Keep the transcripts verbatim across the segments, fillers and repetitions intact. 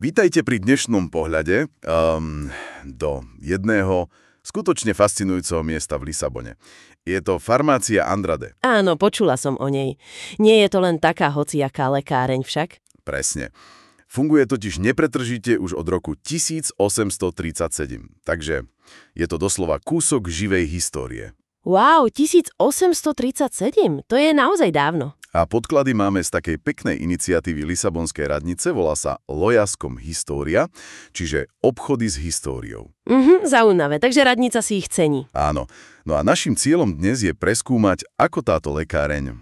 Vítajte pri dnešnom pohľade um, do jedného skutočne fascinujúceho miesta v Lisabone. Je to farmácia Andrade. Áno, počula som o nej. Nie je to len taká hociaká lekáreň však? Presne. Funguje totiž nepretržite už od roku tisíc osemsto tridsaťsedem. Takže je to doslova kúsok živej histórie. Wow, tisíc osemsto tridsaťsedem? To je naozaj dávno. A podklady máme z takej peknej iniciatívy Lisabonskej radnice, volá sa Lojaskom História, čiže obchody s históriou. Mhm, zaujímavé, takže radnica si ich cení. Áno. No a našim cieľom dnes je preskúmať, ako táto lekáreň,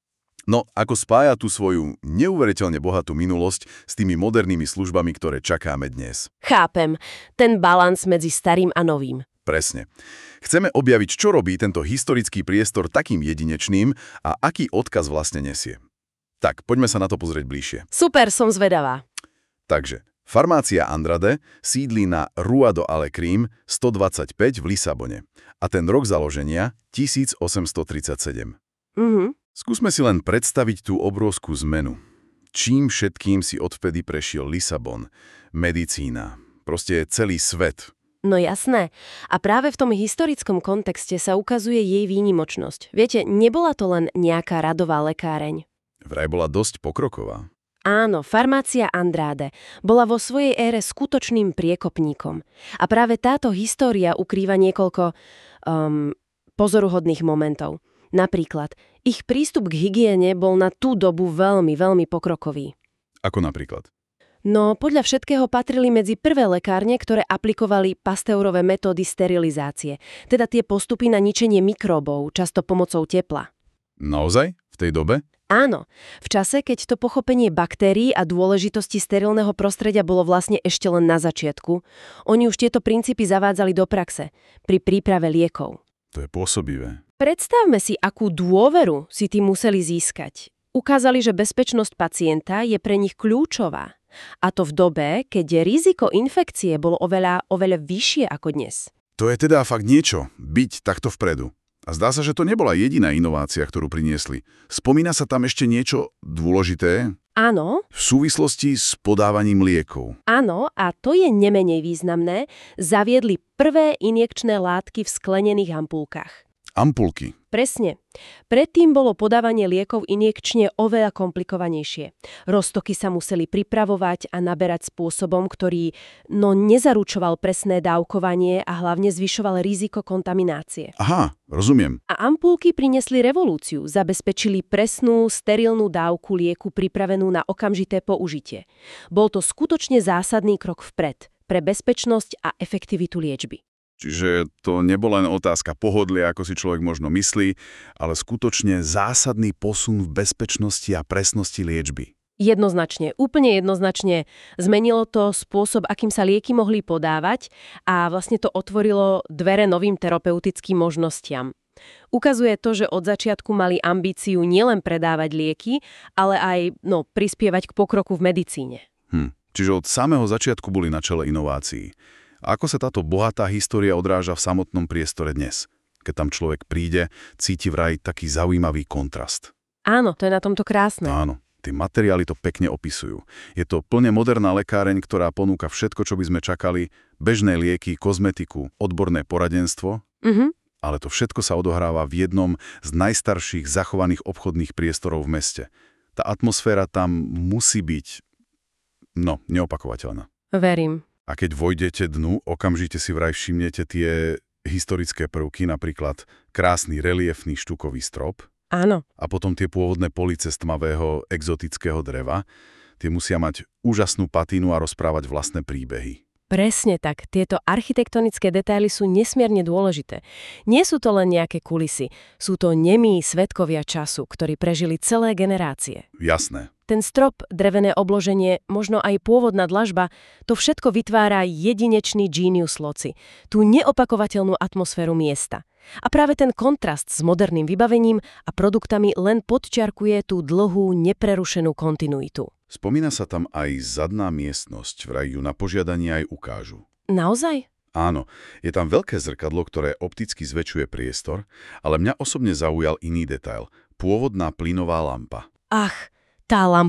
no ako spája tú svoju neuveriteľne bohatú minulosť s tými modernými službami, ktoré čakáme dnes. Chápem. Ten balans medzi starým a novým. Presne. Chceme objaviť, čo robí tento historický priestor takým jedinečným a aký odkaz vlastne nesie. Tak, poďme sa na to pozrieť bližšie. Super, som zvedavá. Takže, farmácia Andrade sídli na Rua do Alecrim stodvadsaťpäť v Lisabone a ten rok založenia tisíc osemsto tridsaťsedem. Mhm. Skúsme si len predstaviť tú obrovskú zmenu. Čím všetkým si odvtedy prešiel Lisabon, medicína, proste celý svet. No jasné. A práve v tom historickom kontexte sa ukazuje jej výnimočnosť. Viete, nebola to len nejaká radová lekáreň. Vraj bola dosť pokroková. Áno, farmácia Andrade bola vo svojej ére skutočným priekopníkom. A práve táto história ukrýva niekoľko um, pozoruhodných momentov. Napríklad, ich prístup k hygiene bol na tú dobu veľmi, veľmi pokrokový. Ako napríklad? No, podľa všetkého patrili medzi prvé lekárne, ktoré aplikovali Pasteurové metódy sterilizácie, teda tie postupy na ničenie mikróbov, často pomocou tepla. Naozaj? V tej dobe? Áno, v čase, keď to pochopenie baktérií a dôležitosti sterilného prostredia bolo vlastne ešte len na začiatku, oni už tieto princípy zavádzali do praxe, pri príprave liekov. To je pôsobivé. Predstavme si, akú dôveru si tí museli získať. Ukázali, že bezpečnosť pacienta je pre nich kľúčová. A to v dobe, keď riziko infekcie bolo oveľa, oveľa vyššie ako dnes. To je teda fakt niečo, byť takto vpredu. A zdá sa, že to nebola jediná inovácia, ktorú priniesli. Spomína sa tam ešte niečo dôležité? Áno. V súvislosti s podávaním liekov. Áno, a to je nemenej významné. Zaviedli prvé injekčné látky v sklenených ampulkách. Ampulky. Presne. Predtým bolo podávanie liekov injekčne oveľa komplikovanejšie. Roztoky sa museli pripravovať a naberať spôsobom, ktorý no nezaručoval presné dávkovanie a hlavne zvyšoval riziko kontaminácie. Aha, rozumiem. A ampulky priniesli revolúciu, zabezpečili presnú, sterilnú dávku lieku pripravenú na okamžité použitie. Bol to skutočne zásadný krok vpred pre bezpečnosť a efektivitu liečby. Čiže to nebola len otázka pohodlia, ako si človek možno myslí, ale skutočne zásadný posun v bezpečnosti a presnosti liečby. Jednoznačne, úplne jednoznačne. Zmenilo to spôsob, akým sa lieky mohli podávať a vlastne to otvorilo dvere novým terapeutickým možnostiam. Ukazuje to, že od začiatku mali ambíciu nielen predávať lieky, ale aj no, prispievať k pokroku v medicíne. Hm. Čiže od samého začiatku boli na čele inovácií. A ako sa táto bohatá história odráža v samotnom priestore dnes? Keď tam človek príde, cíti vraj taký zaujímavý kontrast. Áno, to je na tomto krásne. Áno, tie materiály to pekne opisujú. Je to plne moderná lekáreň, ktorá ponúka všetko, čo by sme čakali, bežné lieky, kozmetiku, odborné poradenstvo, Mhm. ale to všetko sa odohráva v jednom z najstarších zachovaných obchodných priestorov v meste. Tá atmosféra tam musí byť, no, neopakovateľná. Verím. A keď vojdete dnu, okamžite si vraj všimnete tie historické prvky, napríklad krásny reliefný štukový strop. Áno. A potom tie pôvodné police z tmavého exotického dreva. Tie musia mať úžasnú patínu a rozprávať vlastné príbehy. Presne tak. Tieto architektonické detaily sú nesmierne dôležité. Nie sú to len nejaké kulisy. Sú to nemí svedkovia času, ktorí prežili celé generácie. Jasné. Ten strop, drevené obloženie, možno aj pôvodná dlažba, to všetko vytvára jedinečný genius loci, tú neopakovateľnú atmosféru miesta. A práve ten kontrast s moderným vybavením a produktami len podčiarkuje tú dlhú, neprerušenú kontinuitu. Spomína sa tam aj zadná miestnosť, vraj ju na požiadanie aj ukážu. Naozaj? Áno, je tam veľké zrkadlo, ktoré opticky zväčšuje priestor, ale mňa osobne zaujal iný detail – pôvodná plynová lampa. Ach, tá lampa.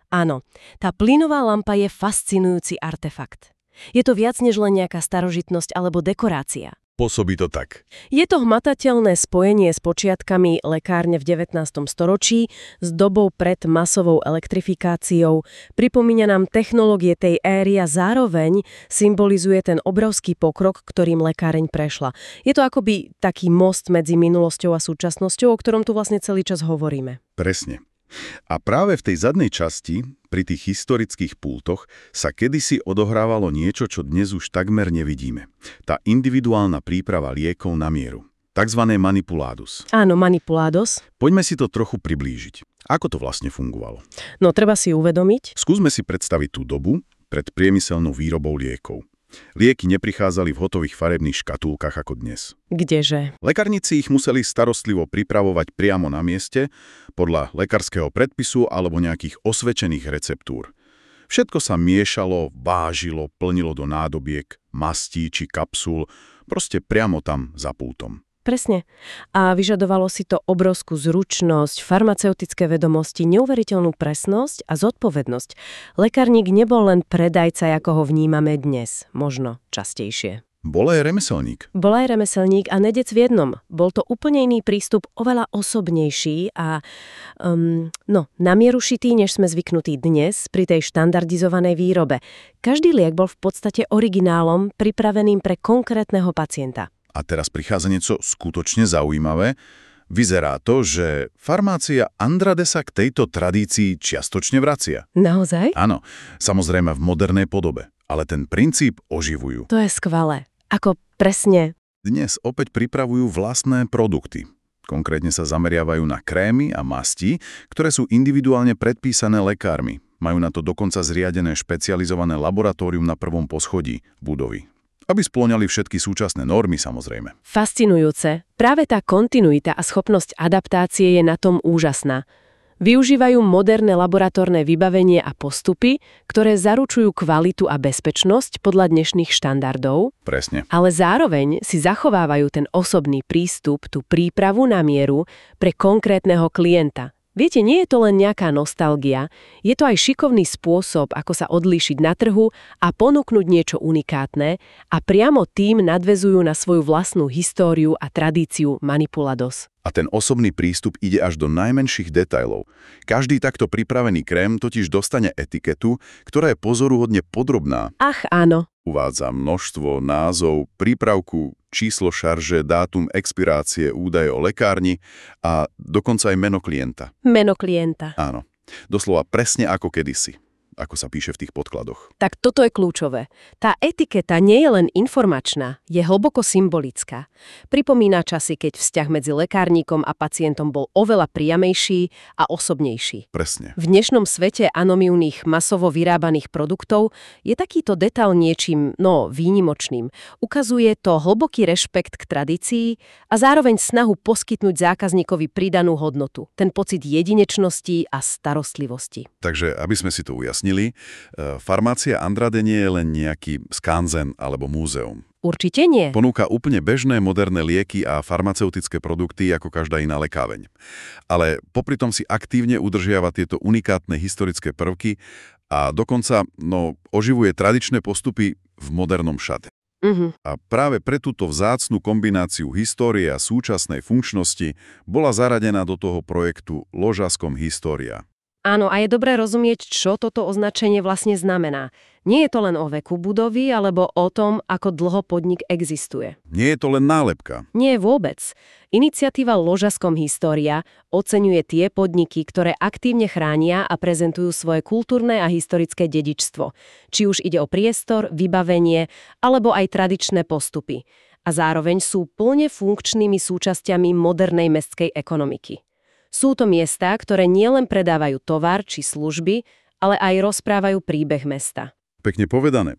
Áno, tá plynová lampa je fascinujúci artefakt. Je to viac než len nejaká starožitnosť alebo dekorácia. Pôsobí to tak. Je to hmatateľné spojenie s počiatkami lekárne v devätnástom storočí, s dobou pred masovou elektrifikáciou, pripomína nám technológie tej éry a zároveň symbolizuje ten obrovský pokrok, ktorým lekáreň prešla. Je to akoby taký most medzi minulosťou a súčasnosťou, o ktorom tu vlastne celý čas hovoríme. Presne. A práve v tej zadnej časti, pri tých historických pultoch, sa kedysi odohrávalo niečo, čo dnes už takmer nevidíme. Tá individuálna príprava liekov na mieru. Takzvané manipuládos. Áno, manipuládos. Poďme si to trochu priblížiť. Ako to vlastne fungovalo? No, treba si uvedomiť. Skúsme si predstaviť tú dobu pred priemyselnou výrobou liekov. Lieky neprichádzali v hotových farebných škatulkách ako dnes. Kdeže? Lekárnici ich museli starostlivo pripravovať priamo na mieste, podľa lekárskeho predpisu alebo nejakých osvedčených receptúr. Všetko sa miešalo, vážilo, plnilo do nádobiek, mastí či kapsul, proste priamo tam za pultom. Presne. A vyžadovalo si to obrovskú zručnosť, farmaceutické vedomosti, neuveriteľnú presnosť a zodpovednosť. Lekárnik nebol len predajca, ako ho vnímame dnes, možno častejšie. Bol aj remeselník. Bol aj remeselník a nedec v jednom. Bol to úplne iný prístup, oveľa osobnejší a um, no, na mieru šitý, než sme zvyknutí dnes pri tej štandardizovanej výrobe. Každý liek bol v podstate originálom, pripraveným pre konkrétneho pacienta. A teraz prichádza niečo skutočne zaujímavé. Vyzerá to, že farmácia Andrade sa k tejto tradícii čiastočne vracia. Naozaj? Áno, samozrejme v modernej podobe, ale ten princíp oživujú. To je skvelé. Ako presne? Dnes opäť pripravujú vlastné produkty. Konkrétne sa zameriavajú na krémy a masti, ktoré sú individuálne predpísané lekármi. Majú na to dokonca zriadené špecializované laboratórium na prvom poschodí budovy. Aby spĺňali všetky súčasné normy, samozrejme. Fascinujúce. Práve tá kontinuita a schopnosť adaptácie je na tom úžasná. Využívajú moderné laboratórne vybavenie a postupy, ktoré zaručujú kvalitu a bezpečnosť podľa dnešných štandardov. Presne. Ale zároveň si zachovávajú ten osobný prístup, tú prípravu na mieru pre konkrétneho klienta. Viete, nie je to len nejaká nostalgia, je to aj šikovný spôsob, ako sa odlíšiť na trhu a ponúknuť niečo unikátne a priamo tým nadväzujú na svoju vlastnú históriu a tradíciu manipuládos. A ten osobný prístup ide až do najmenších detailov. Každý takto pripravený krém totiž dostane etiketu, ktorá je pozoruhodne podrobná. Ach, áno. Uvádza množstvo, názov, prípravku, číslo šarže, dátum expirácie, údaje o lekárni a dokonca aj meno klienta. Meno klienta. Áno, doslova presne ako kedysi, ako sa píše v tých podkladoch. Tak toto je kľúčové. Tá etiketa nie je len informačná, je hlboko symbolická. Pripomína časy, keď vzťah medzi lekárnikom a pacientom bol oveľa priamejší a osobnejší. Presne. V dnešnom svete anonymných masovo vyrábaných produktov je takýto detail niečím, no, výnimočným. Ukazuje to hlboký rešpekt k tradícii a zároveň snahu poskytnúť zákazníkovi pridanú hodnotu, ten pocit jedinečnosti a starostlivosti. Takže, aby sme si to ujasnili, farmácia Andrade nie je len nejaký skanzen alebo múzeum. Určite nie. Ponúka úplne bežné moderné lieky a farmaceutické produkty ako každá iná lekáveň. Ale popri tom si aktívne udržiava tieto unikátne historické prvky a dokonca no, oživuje tradičné postupy v modernom šate. Uh-huh. A práve pre túto vzácnu kombináciu histórie a súčasnej funkčnosti bola zaradená do toho projektu Ložaskom História. Áno, a je dobré rozumieť, čo toto označenie vlastne znamená. Nie je to len o veku budovy, alebo o tom, ako dlho podnik existuje. Nie je to len nálepka. Nie vôbec. Iniciatíva Ložaskom História oceňuje tie podniky, ktoré aktívne chránia a prezentujú svoje kultúrne a historické dedičstvo. Či už ide o priestor, vybavenie, alebo aj tradičné postupy. A zároveň sú plne funkčnými súčasťami modernej mestskej ekonomiky. Sú to miestá, ktoré nielen predávajú tovar či služby, ale aj rozprávajú príbeh mesta. Pekne povedané.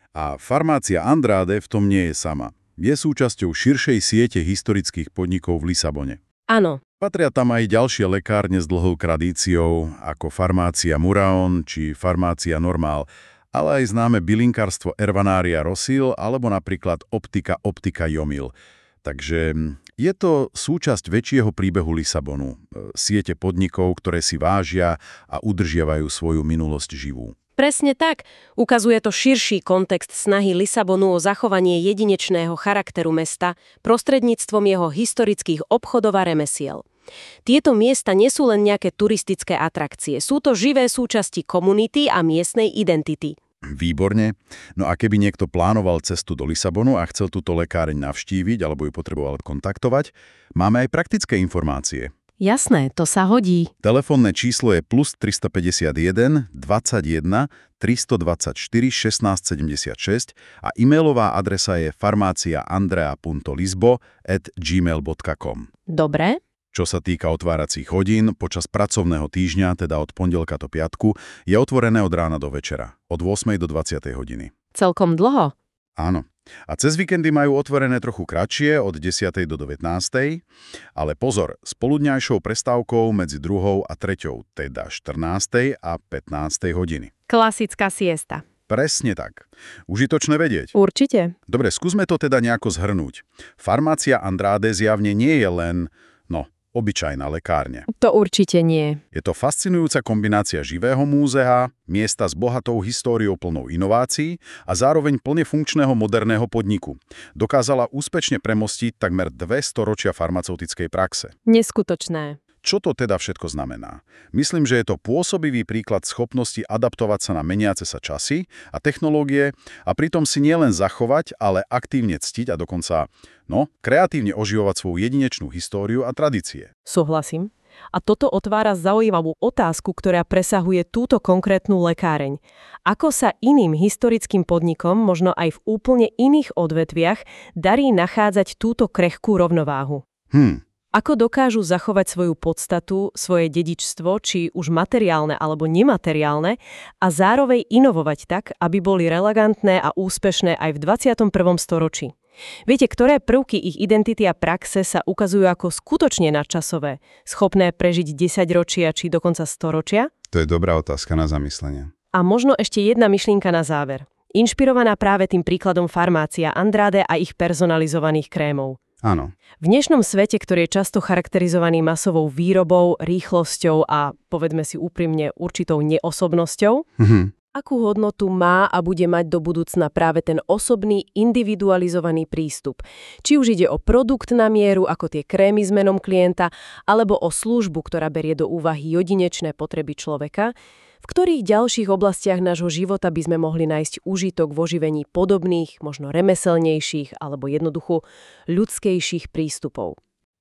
A farmácia Andrade v tom nie je sama. Je súčasťou širšej siete historických podnikov v Lisabone. Áno. Patria tam aj ďalšie lekárne s dlhou tradíciou, ako farmácia Muraon či farmácia Normál, ale aj známe bylinkárstvo Ervanária Rosil alebo napríklad optika Optika Jomil. Takže je to súčasť väčšieho príbehu Lisabonu. Siete podnikov, ktoré si vážia a udržiavajú svoju minulosť živú. Presne tak. Ukazuje to širší kontext snahy Lisabonu o zachovanie jedinečného charakteru mesta prostredníctvom jeho historických obchodov a remesiel. Tieto miesta nie sú len nejaké turistické atrakcie, sú to živé súčasti komunity a miestnej identity. Výborne. No a keby niekto plánoval cestu do Lisabonu a chcel túto lekáreň navštíviť alebo ju potreboval kontaktovať, máme aj praktické informácie. Jasné, to sa hodí. Telefónne číslo je plus tristopäťdesiatjeden, dvadsaťjeden, tristodvadsaťštyri, šestnásť sedemdesiatšesť a e-mailová adresa je farmaciaandrea.lisbo at gmail bodka com. Dobre. Čo sa týka otváracích hodín, počas pracovného týždňa, teda od pondelka do piatku, je otvorené od rána do večera, od ôsmej do dvadsiatej hodiny. Celkom dlho. Áno. A cez víkendy majú otvorené trochu kratšie, od desiatej do devätnástej, ale pozor, s poludňajšou prestávkou medzi druhou a treťou, teda štrnástej a pätnástej hodiny. Klasická siesta. Presne tak. Užitočné vedieť. Určite. Dobre, skúsme to teda nejako zhrnúť. Farmácia Andrade zjavne nie je len, no, obyčajná lekárne. To určite nie. Je to fascinujúca kombinácia živého múzea, miesta s bohatou históriou plnou inovácií a zároveň plne funkčného moderného podniku. Dokázala úspešne premostiť takmer dve storočia farmaceutickej praxe. Neskutočné. Čo to teda všetko znamená? Myslím, že je to pôsobivý príklad schopnosti adaptovať sa na meniace sa časy a technológie a pritom si nielen zachovať, ale aktívne ctiť a dokonca, no, kreatívne oživovať svoju jedinečnú históriu a tradície. Súhlasím. A toto otvára zaujímavú otázku, ktorá presahuje túto konkrétnu lekáreň. Ako sa iným historickým podnikom, možno aj v úplne iných odvetviach, darí nachádzať túto krehkú rovnováhu? Hm. Ako dokážu zachovať svoju podstatu, svoje dedičstvo, či už materiálne alebo nemateriálne, a zároveň inovovať tak, aby boli relevantné a úspešné aj v dvadsiatom prvom storočí. Viete, ktoré prvky ich identity a praxe sa ukazujú ako skutočne nadčasové, schopné prežiť desaťročia či dokonca storočia? To je dobrá otázka na zamyslenie. A možno ešte jedna myšlienka na záver. Inšpirovaná práve tým príkladom farmácia Andrade a ich personalizovaných krémov. Áno. V dnešnom svete, ktorý je často charakterizovaný masovou výrobou, rýchlosťou a, povedzme si úprimne, určitou neosobnosťou, Mhm. akú hodnotu má a bude mať do budúcna práve ten osobný, individualizovaný prístup? Či už ide o produkt na mieru, ako tie krémy s menom klienta, alebo o službu, ktorá berie do úvahy jedinečné potreby človeka, v ktorých ďalších oblastiach nášho života by sme mohli nájsť užitok v oživení podobných, možno remeselnejších alebo jednoducho ľudskejších prístupov.